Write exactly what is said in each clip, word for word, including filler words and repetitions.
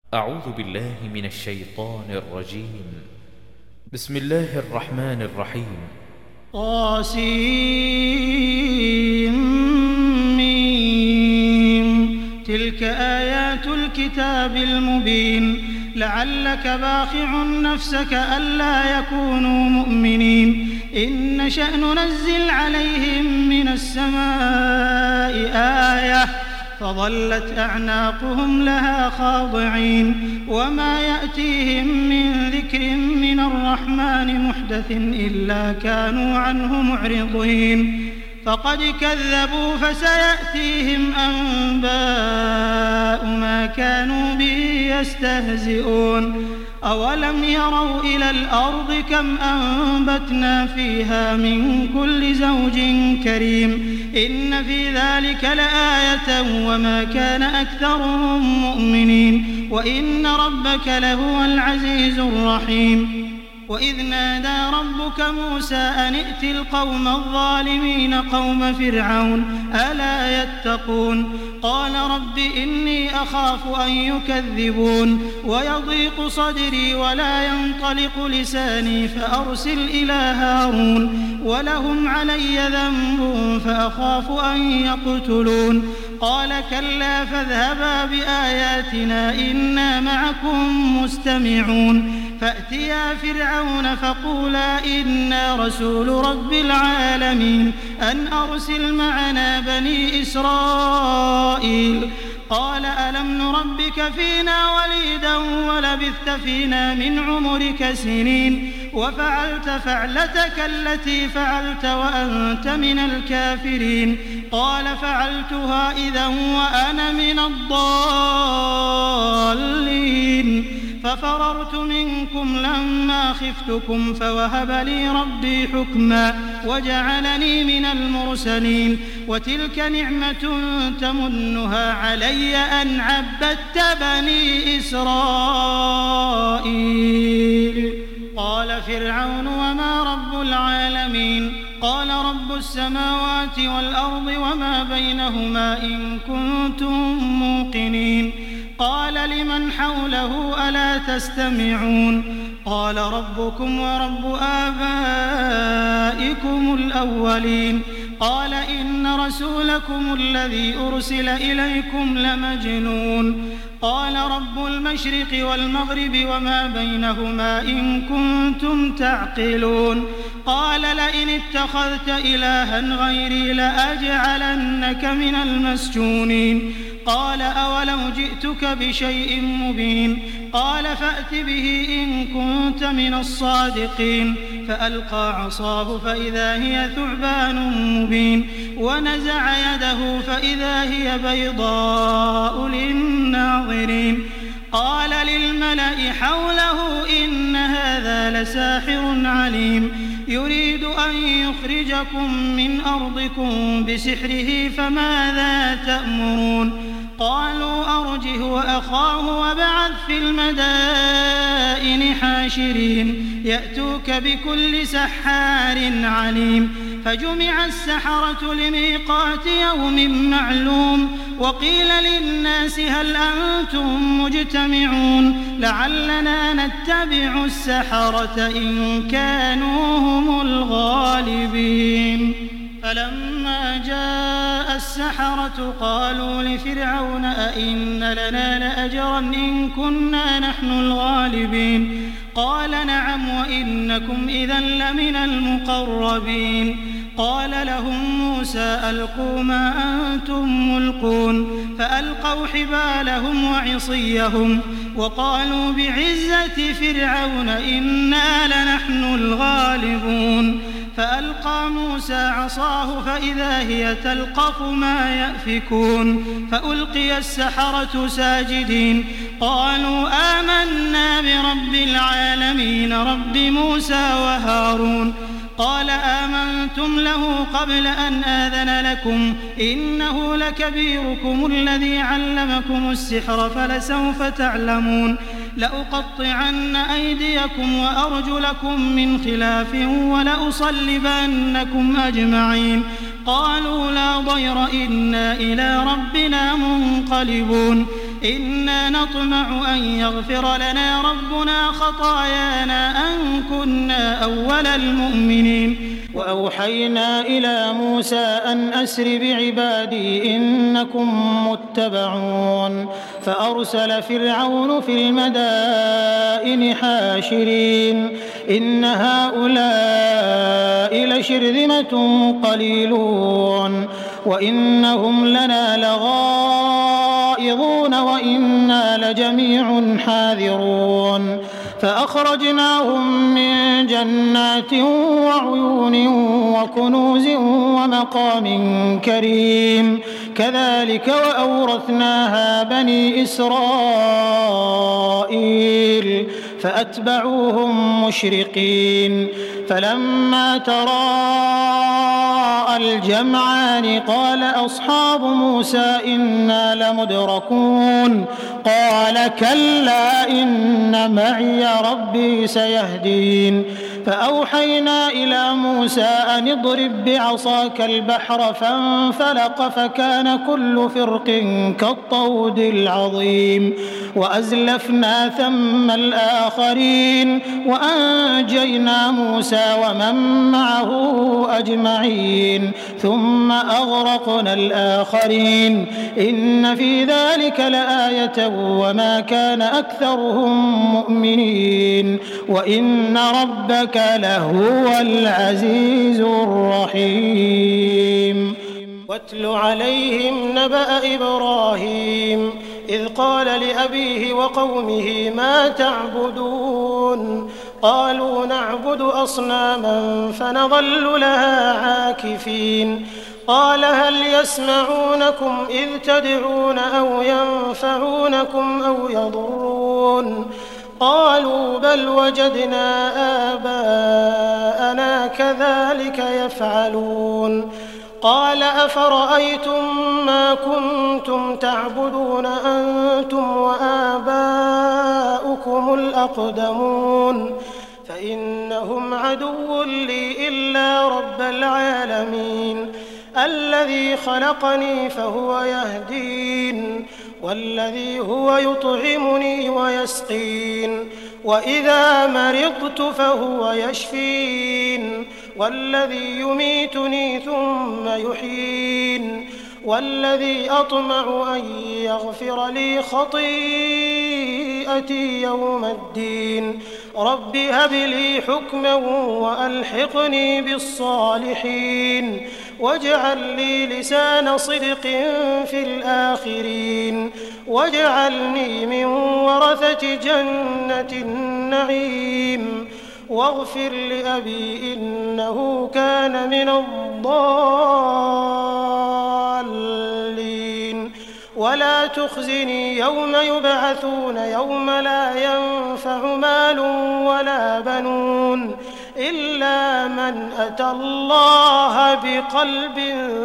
أعوذ بالله من الشيطان الرجيم. بسم الله الرحمن الرحيم. طاسيم. تلك آيات الكتاب المبين. لعلك باخع نفسك ألا يكونوا مؤمنين. إن نشأ ننزل عليهم من السماء آية فظلت أعناقهم لها خاضعين. وما يأتيهم من ذكر من الرحمن محدث إلا كانوا عنه معرضين. فقد كذبوا فسيأتيهم أنباء ما كانوا به يستهزئون. أولم يروا إلى الأرض كم أنبتنا فيها من كل زوج كريم. إن في ذلك لآية وما كان أكثرهم مؤمنين وإن ربك لهو العزيز الرحيم. وإذ نادى ربك موسى أن ائت القوم الظالمين قوم فرعون ألا يتقون. قال رب إني أخاف أن يكذبون ويضيق صدري ولا ينطلق لساني فأرسل إلى هارون ولهم علي ذنب فأخاف أن يقتلون. قال كلا فاذهبا بآياتنا إنا معكم مستمعون. فأتيا فرعون فقولا إنا رسول رب العالمين أن أرسل معنا بني إسرائيل. قال ألم نربك فينا وليدا ولبثت فينا من عمرك سنين وفعلت فعلتك التي فعلت وأنت من الكافرين. قال فعلتها إذا وأنا من الضالين. ففررت منكم لما خفتكم فوهب لي ربي حكما وجعلني من المرسلين. وتلك نعمة تمنها علي أن عبدت بني إسرائيل. قال فرعون وما رب العالمين. قال رب السماوات والأرض وما بينهما إن كنتم موقنين. قال لمن حوله ألا تستمعون. قال ربكم ورب آبائكم الأولين. قال إن رسولكم الذي أرسل إليكم لمجنون. قال رب المشرق والمغرب وما بينهما إن كنتم تعقلون. قال لئن اتخذت إلها غيري لأجعلنك من المسجونين. قال أولو جئتك بشيء مبين. قال فأت به إن كنت من الصادقين. فألقى عصاه فإذا هي ثعبان مبين ونزع يده فإذا هي بيضاء للناظرين. قال للملأ حوله إن هذا لساحر عليم يريد أن يخرجكم من أرضكم بسحره فماذا تأمرون. قالوا أرجه وأخاه وابعث في المدائن حاشرين يأتوك بكل سحار عليم. فجمع السحرة لميقات يوم معلوم. وقيل للناس هل أنتم مجتمعون لعلنا نتبع السحرة إن كانوا هم الغالبين. فلما جاء السحرة قالوا لفرعون أئن لنا لأجرا إن كنا نحن الغالبين. قال نعم وإنكم إذا لمن المقربين. قال لهم موسى ألقوا ما أنتم ملقون. فألقوا حبالهم وعصيهم وقالوا بعزة فرعون إنا لنحن الغالبون. فألقى موسى عصاه فإذا هي تلقف ما يأفكون. فألقي السحرة ساجدين قالوا آمنا برب العالمين رب موسى وهارون. قال آمنتم له قبل أن آذن لكم إنه لكبيركم الذي علمكم السحر فلسوف تعلمون. لأقطعن أيديكم وأرجلكم من خلاف ولأصلبنكم أجمعين. قالوا لا ضير إنا إلى ربنا منقلبون. إنا نطمع أن يغفر لنا ربنا خطايانا أن كنا أول المؤمنين. وأوحينا إلى موسى أن أسر بعبادي إنكم متبعون فأرسل فرعون في المدائن حاشرين إن هؤلاء لشرذمة قليلون وإنهم لنا لغائظون وإنا لجميع حاذرون فأخرجناهم من جنات وعيون وكنوز ومقام كريم كذلك وأورثناها بني إسرائيل فأتبعوهم مشرقين فلما تراءى الجمعان قال أصحاب موسى إنا لمدركون قال كلا إن معي ربي سيهدين فأوحينا إلى موسى أن اضرب بعصاك البحر فانفلق فكان كل فرق كالطود العظيم وأزلفنا ثم الآخرين وأنجينا موسى ومن معه أجمعين ثم أغرقنا الآخرين إن في ذلك لآية وما كان أكثرهم مؤمنين وإن ربك لهو العزيز الرحيم. واتل عليهم نبأ إبراهيم إذ قال لأبيه وقومه ما تعبدون قالوا نعبد أصناما فنظل لها عاكفين قال هل يسمعونكم إذ تدعون أو ينفعونكم أو يضرون قالوا بل وجدنا آباءنا كذلك يفعلون قال أفرأيتم ما كنتم تعبدون أنتم وآباؤكم الأقدمون فإنهم عدو لي إلا رب العالمين الذي خلقني فهو يهدين والذي هو يطعمني ويسقين وإذا مرضت فهو يشفين والذي يميتني ثم يحيين والذي أطمع أن يغفر لي خطيئتي يوم الدين رب هب لي حكما وألحقني بالصالحين واجعل لي لسان صدق في الآخرين واجعلني من ورثة جنة النعيم واغفر لأبي إنه كان من الضالين ولا تخزني يوم يبعثون يوم لا ينفع مال ولا بنون إلا من أتى الله بقلب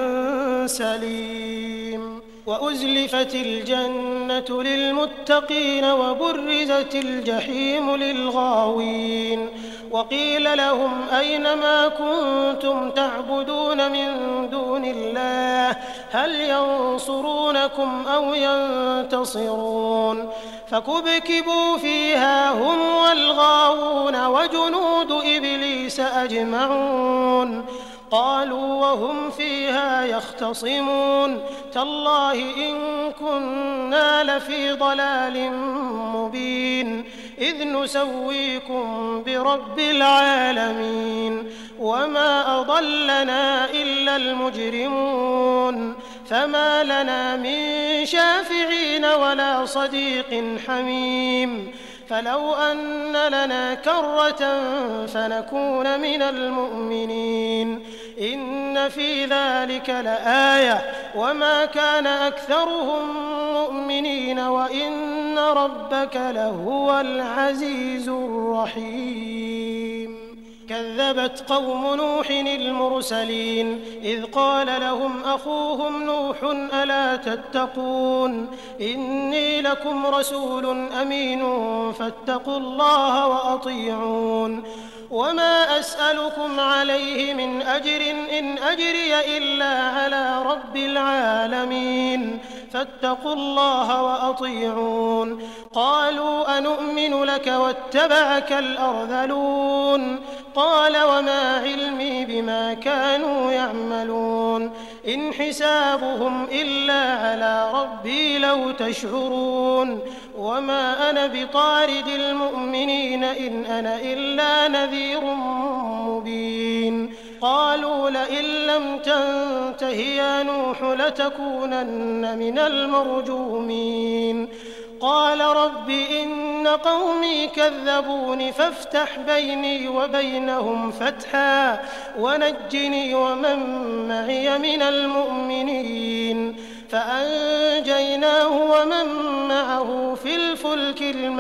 سليم وأزلفت الجنة للمتقين وبرزت الجحيم للغاوين وقيل لهم أين ما كنتم تعبدون من دون الله هل ينصرونكم أو ينتصرون فكبكبوا فيها هم والغاوون وجنود إبليس أجمعون قالوا وهم فيها يختصمون تالله إن كنا لفي ضلال مبين إذ نسويكم برب العالمين وما أضلنا إلا المجرمون فما لنا من شافعين ولا صديق حميم فلو أن لنا كرة فنكون من المؤمنين إن في ذلك لآية وما كان أكثرهم مؤمنين وإن ربك لهو العزيز الرحيم. كذبت قوم نوح المرسلين إذ قال لهم أخوهم نوح ألا تتقون إني لكم رسول أمين فاتقوا الله وأطيعون وما أسألكم عليه من أجر إن أجري إلا على رب العالمين فاتقوا الله وأطيعون قالوا أنؤمن لك واتبعك الأرذلون قال وما علمي بما كانوا يعملون إن حسابهم إلا على ربي لو تشعرون وما أنا بطارد المؤمنين إن أنا إلا نذير مبين قالوا لئن لم تنته يا نوح لتكونن من المرجومين قال رب إن قومي كذبون فافتح بيني وبينهم فتحا ونجني ومن معي من المؤمنين فأنجيناه ومن معه في الفلك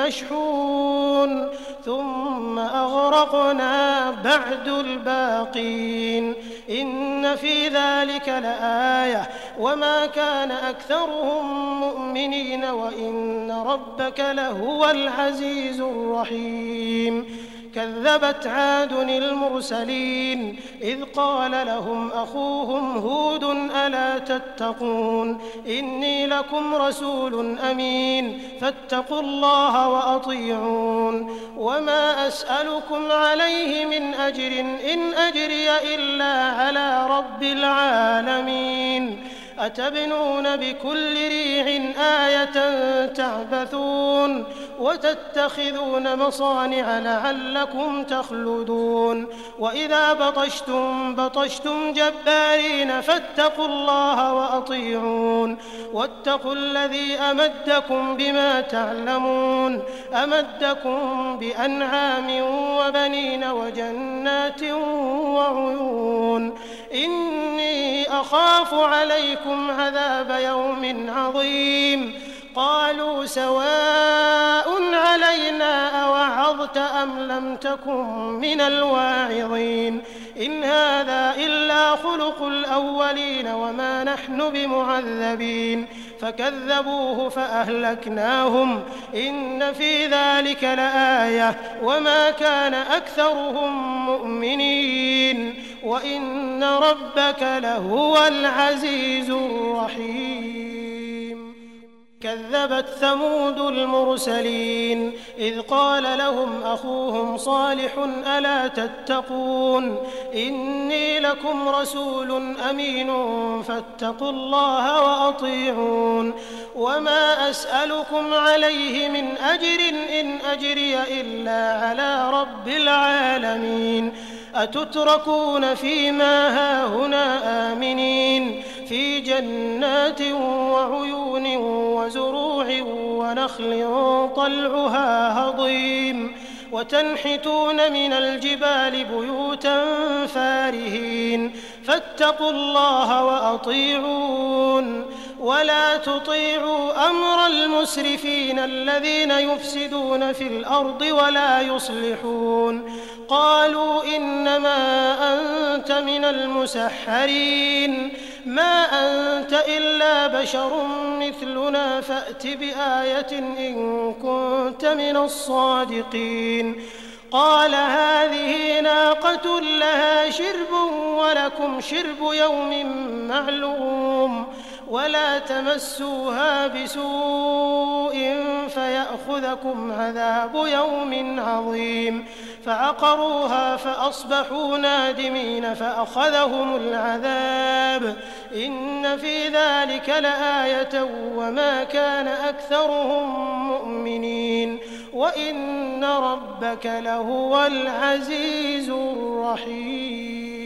المشحون ثم أغرقنا بعد الباقين إن في ذلك لآية وما كان أكثرهم مؤمنين وإن ربك لهو العزيز الرحيم كذبت عاد المرسلين إذ قال لهم أخوهم هود ألا تتقون إني لكم رسول أمين فاتقوا الله وأطيعون وما أسألكم عليه من أجر إن أجري إلا على رب العالمين أتبنون بكل ريع آية تعبثون وتتخذون مصانع لعلكم تخلدون وإذا بطشتم بطشتم جبارين فاتقوا الله وأطيعون واتقوا الذي أمدكم بما تعلمون أمدكم بأنعام وبنين وجنات وعيون إني أخاف عليكم عذاب يوم عظيم قالوا سواء علينا أوعظت أم لم تكن من الواعظين إن هذا إلا خلق الأولين وما نحن بمعذبين فكذبوه فأهلكناهم إن في ذلك لآية وما كان أكثرهم مؤمنين وإن ربك لهو العزيز الرحيم كذبت ثمود المرسلين إذ قال لهم أخوهم صالح ألا تتقون إني لكم رسول أمين فاتقوا الله وأطيعون وما أسألكم عليه من أجر إن أجري إلا على رب العالمين أتتركون فيما هاهنا آمنين في جنات وعيون وزروع ونخل طلعها هضيم وتنحتون من الجبال بيوتا فارهين فاتقوا الله وأطيعون ولا تطيعوا أمر المسرفين الذين يفسدون في الأرض ولا يصلحون قالوا إنما أنت من المسحرين ما أنت إلا بشر مثلنا فأت بآية إن كنت من الصادقين قال هذه ناقة لها شرب ولكم شرب يوم معلوم ولا تمسوها بسوء فيأخذكم عذاب يوم عظيم فعقروها فأصبحوا نادمين فأخذهم العذاب إن في ذلك لآية وما كان أكثرهم مؤمنين وإن ربك لهو العزيز الرحيم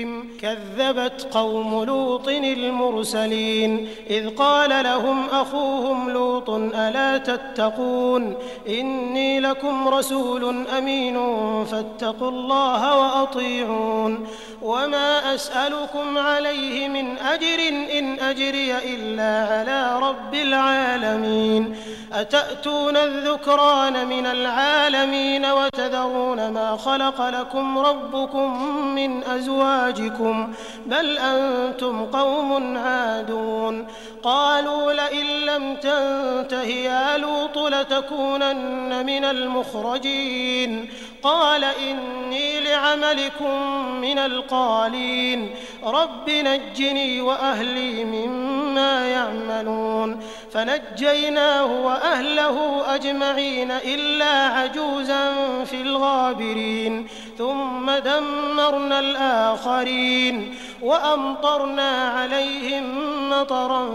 كذبت قوم لوط المرسلين إذ قال لهم أخوهم لوط ألا تتقون إني لكم رسول أمين فاتقوا الله وأطيعون وما أسألكم عليه من أجر إن أجري إلا على رب العالمين أتأتون الذكران من العالمين وتذرون ما خلق لكم ربكم من أزواجكم بل أنتم قوم عادون قالوا لئن لم تنته يا لوط لتكونن من المخرجين قال إني لعملكم من القالين رب نجني وأهلي مما بما يعملون فنجيناه وأهله أجمعين إلا عجوزا في الغابرين ثم دمرنا الآخرين وأمطرنا عليهم مطرا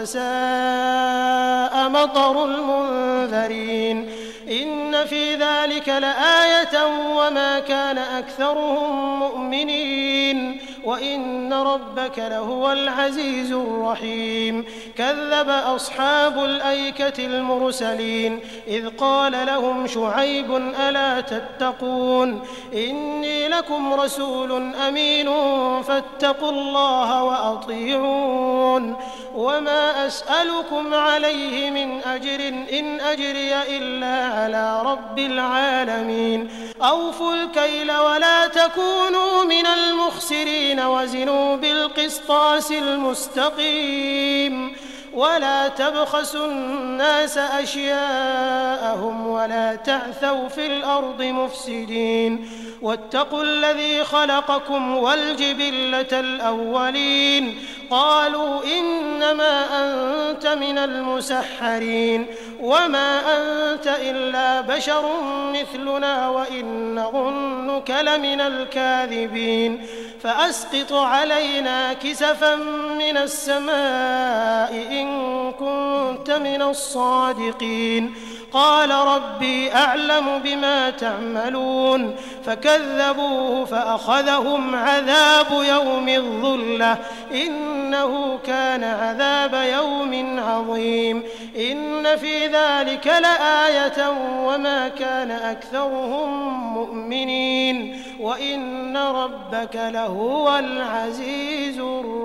فساء مطر المنذرين إن في ذلك لآية وما كان أكثرهم مؤمنين وإن ربك لهو العزيز الرحيم كذب أصحاب الأيكة المرسلين إذ قال لهم شعيب ألا تتقون إني لكم رسول أمين فاتقوا الله وأطيعون وما أسألكم عليه من أجر إن أجري إلا على رب العالمين أوفوا الكيل ولا تكونوا من المخسرين وزنوا بالقسطاس المستقيم ولا تبخسوا الناس أشياءهم ولا تعثوا في الأرض مفسدين واتقوا الذي خلقكم والجبلة الأولين قالوا إنما أنت من المسحرين وما أنت إلا بشر مثلنا وإن نظنك لمن الكاذبين فأسقط علينا كسفا من السماء إن كنت من الصادقين قال ربي أعلم بما تعملون فكذبوه فأخذهم عذاب يوم الظلة إنه كان عذاب يوم عظيم إن في ذلك لآية وما كان أكثرهم مؤمنين وإن ربك لهو العزيز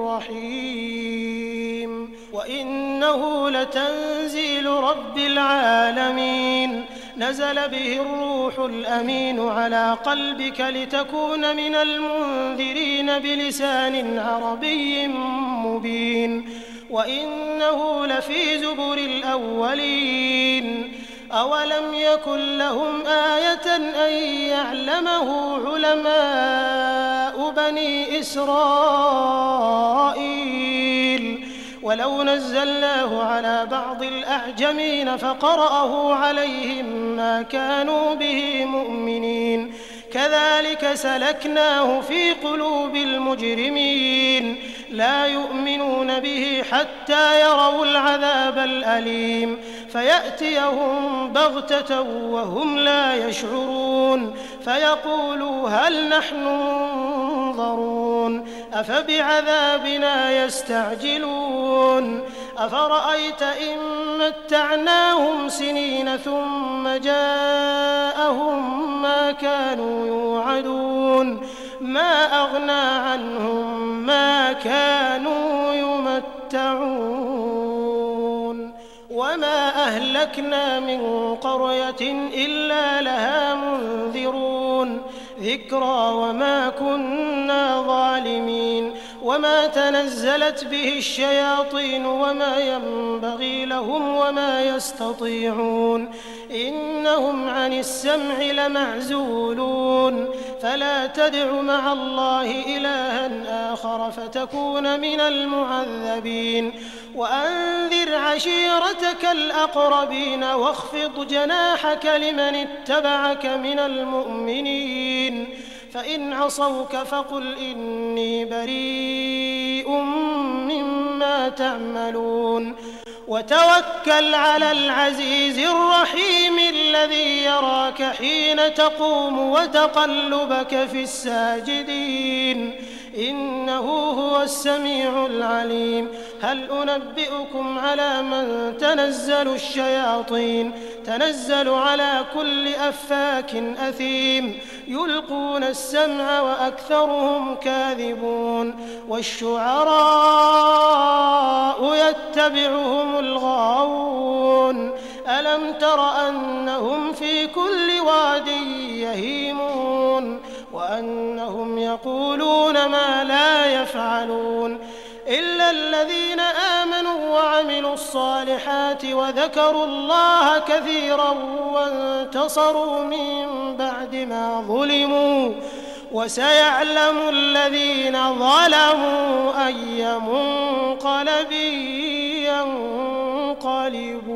الرحيم وإنه لتنزيل رب العالمين نزل به الروح الأمين على قلبك لتكون من المنذرين بلسان عربي مبين وإنه لفي زبر الأولين أولم يكن لهم آية أن يعلمه علماء بني إسرائيل ولو نزلناه على بعض الأعجمين فقرأه عليهم ما كانوا به مؤمنين كذلك سلكناه في قلوب المجرمين لا يؤمنون به حتى يروا العذاب الأليم فيأتيهم بغتة وهم لا يشعرون فيقولوا هل نحن منظرون أفبعذابنا يستعجلون أفرأيت إن متعناهم سنين ثم جاءهم ما كانوا يوعدون ما أغنى عنهم ما كانوا يمتعون وما أهلكنا من قرية إلا لها منذرون ذكرى وما كنا ظالمين وما تنزلت به الشياطين وما ينبغي لهم وما يستطيعون إنهم عن السمع لمعزولون فلا تدع مع الله إلها آخر فتكون من المعذبين وأنذر عشيرتك الأقربين واخفض جناحك لمن اتبعك من المؤمنين فإن عصوك فقل إني بريء مما تعملون وتوكل على العزيز الرحيم الذي يراك حين تقوم وتقلبك في الساجدين إنه هو السميع العليم هل أنبئكم على من تنزل الشياطين تنزل على كل أفاك أثيم يلقون السمع وأكثرهم كاذبون والشعراء يتبعهم الغاوون ألم تر أنهم في كل واد يهيمون وأنهم يقولون ما لا يفعلون إلا الذين آمنوا وعملوا الصالحات وذكروا الله كثيرا وانتصروا من بعد ما ظلموا وسيعلم الذين ظلموا أي منقلب غالبون.